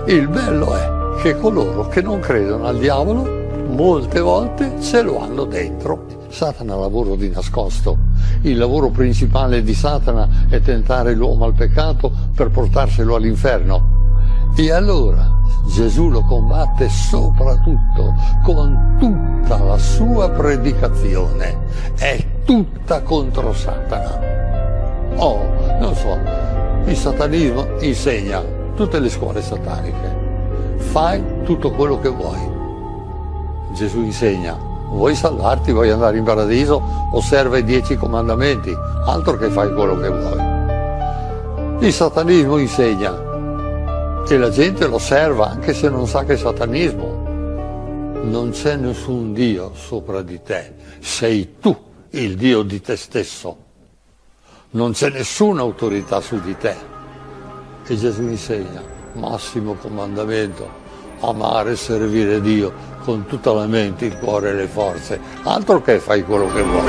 Il bello è che coloro che non credono al diavolo molte volte ce lo hanno dentro. Satana lavora di nascosto. Il lavoro principale di Satana è tentare l'uomo al peccato per portarselo all'inferno. E allora Gesù lo combatte soprattutto con tutta la sua predicazione. È tutta contro Satana. Non so, il satanismo insegna, tutte le scuole sataniche. Fai tutto quello che vuoi. Gesù insegna, vuoi salvarti, vuoi andare in paradiso, osserva i 10 comandamenti, altro che fai quello che vuoi. Il satanismo insegna e la gente lo osserva anche se non sa che è satanismo. Non c'è nessun Dio sopra di te, sei tu il Dio di te stesso. Non c'è nessuna autorità su di te. E Gesù insegna, massimo comandamento, amare e servire Dio con tutta la mente, il cuore e le forze, altro che fai quello che vuoi.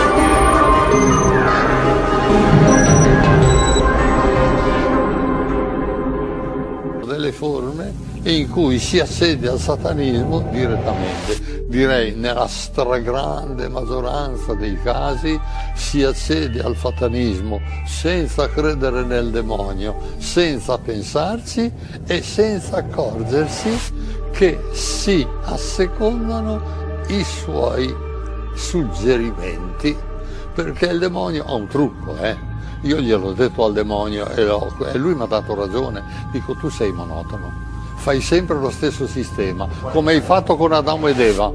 Delle forme in cui si accede al satanismo direttamente, direi nella stragrande maggioranza dei casi si accede al satanismo senza credere nel demonio, senza pensarci e senza accorgersi che si assecondano i suoi suggerimenti, perché il demonio ha un trucco, Io gliel'ho detto al demonio e lui mi ha dato ragione. Dico, tu sei monotono, fai sempre lo stesso sistema, come hai fatto con Adamo ed Eva.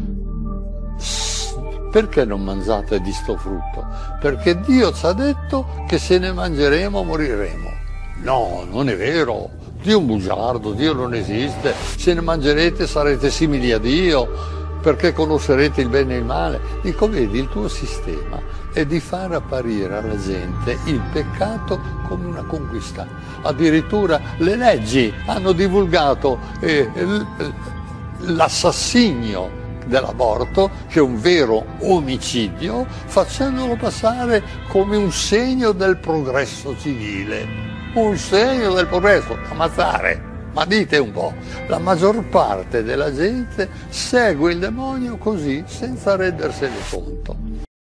Perché non mangiate di sto frutto? Perché Dio ci ha detto che se ne mangeremo moriremo. No, non è vero. Dio è un bugiardo, Dio non esiste. Se ne mangerete sarete simili a Dio, perché conoscerete il bene e il male. Dico, vedi, il tuo sistema è di far apparire alla gente il peccato come una conquista. Addirittura le leggi hanno divulgato l'assassinio dell'aborto, che è un vero omicidio, facendolo passare come un segno del progresso civile. Un segno del progresso, ammazzare. Ma dite un po', la maggior parte della gente segue il demonio così, senza rendersene conto.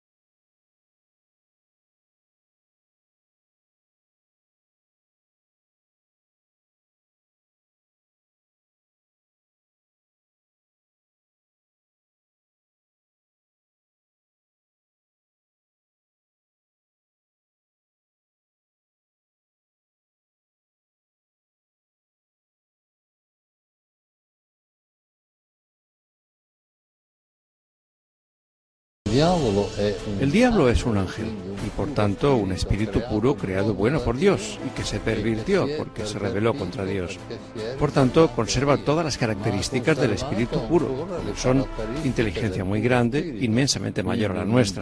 El diablo es un ángel y por tanto un espíritu puro creado bueno por Dios y que se pervirtió porque se rebeló contra Dios. Por tanto, conserva todas las características del espíritu puro, como son inteligencia muy grande, inmensamente mayor a la nuestra.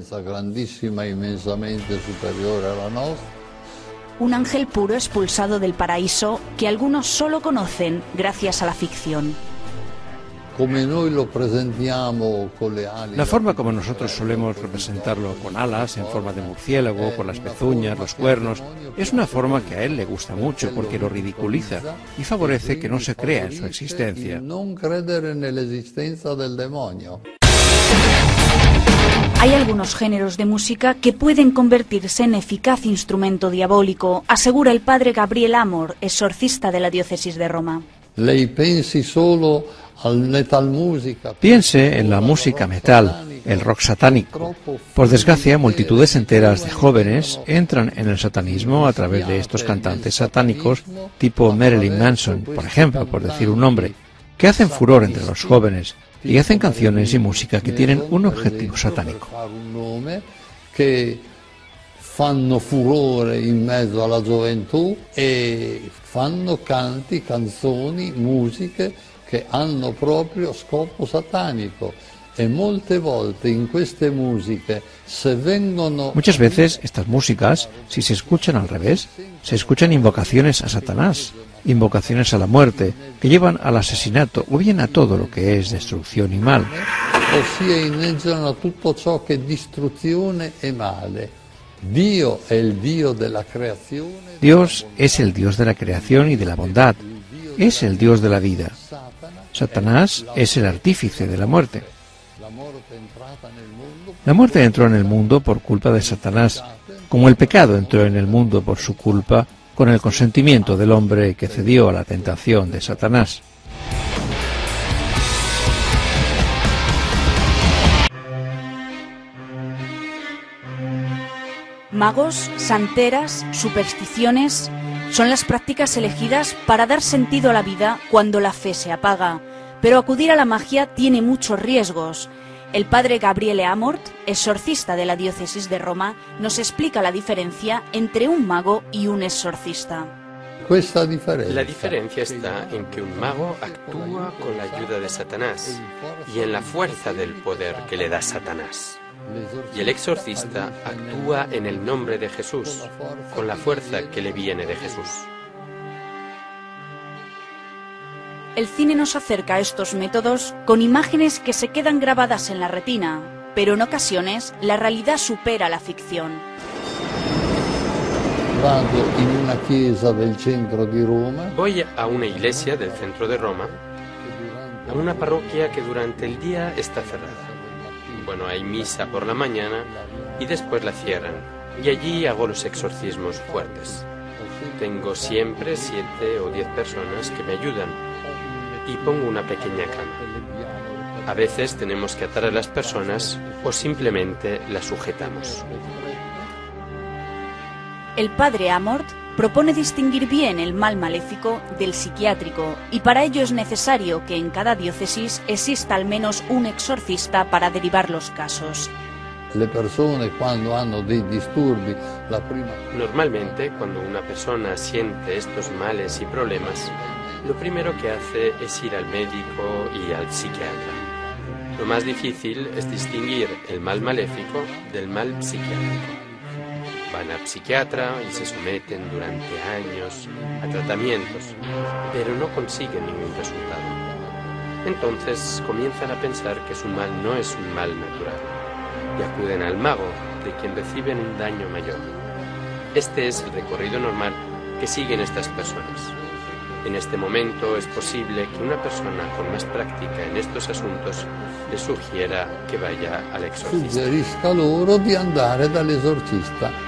Un ángel puro expulsado del paraíso que algunos solo conocen gracias a la ficción. La forma como nosotros solemos representarlo, con alas, en forma de murciélago, con las pezuñas, los cuernos, es una forma que a él le gusta mucho porque lo ridiculiza y favorece que no se crea en su existencia. Hay algunos géneros de música que pueden convertirse en eficaz instrumento diabólico, asegura el padre Gabriel Amor, exorcista de la diócesis de Roma. Piense en la música metal, el rock satánico. Por desgracia, multitudes enteras de jóvenes entran en el satanismo a través de estos cantantes satánicos tipo Marilyn Manson, por ejemplo, por decir un nombre, que hacen furor entre los jóvenes y hacen canciones y música que tienen un objetivo satánico. Che fanno furore in mezzo alla gioventù e fanno canti, canzoni, musiche che hanno proprio scopo satanico. E molte volte in queste musiche, se vengono... Muchas veces estas músicas, si se escuchan al revés, se escuchan invocaciones a Satanás, invocaciones a la muerte, que llevan al asesinato o bien a todo lo que es destrucción y mal. Ossia inneggiano a tutto ciò che è distruzione e male. Dios es el Dios de la creación y de la bondad. es el Dios de la vida. Satanás es el artífice de la muerte. La muerte entró en el mundo por culpa de Satanás, como el pecado entró en el mundo por su culpa, con el consentimiento del hombre que cedió a la tentación de Satanás. Magos, santeras, supersticiones son las prácticas elegidas para dar sentido a la vida cuando la fe se apaga. Pero acudir a la magia tiene muchos riesgos. El padre Gabriele Amort, exorcista de la diócesis de Roma, nos explica la diferencia entre un mago y un exorcista. La diferencia está en que un mago actúa con la ayuda de Satanás y en la fuerza del poder que le da Satanás. Y el exorcista actúa en el nombre de Jesús, con la fuerza que le viene de Jesús. El cine nos acerca a estos métodos con imágenes que se quedan grabadas en la retina, pero en ocasiones la realidad supera la ficción. Voy a una iglesia del centro de Roma, a una parroquia que durante el día está cerrada. Bueno, hay misa por la mañana y después la cierran, y allí hago los exorcismos fuertes. Tengo siempre 7 o 10 personas que me ayudan y pongo una pequeña cama. A veces tenemos que atar a las personas o simplemente las sujetamos. El padre Amort propone distinguir bien el mal maléfico del psiquiátrico y para ello es necesario que en cada diócesis exista al menos un exorcista para derivar los casos. Normalmente, cuando una persona siente estos males y problemas, lo primero que hace es ir al médico y al psiquiatra. Lo más difícil es distinguir el mal maléfico del mal psiquiátrico. Van al psiquiatra y se someten durante años a tratamientos, pero no consiguen ningún resultado. Entonces comienzan a pensar que su mal no es un mal natural y acuden al mago, de quien reciben un daño mayor. Este es el recorrido normal que siguen estas personas. En este momento es posible que una persona con más práctica en estos asuntos le sugiera que vaya al exorcista. Suggerisca loro di andare dall'esorcista.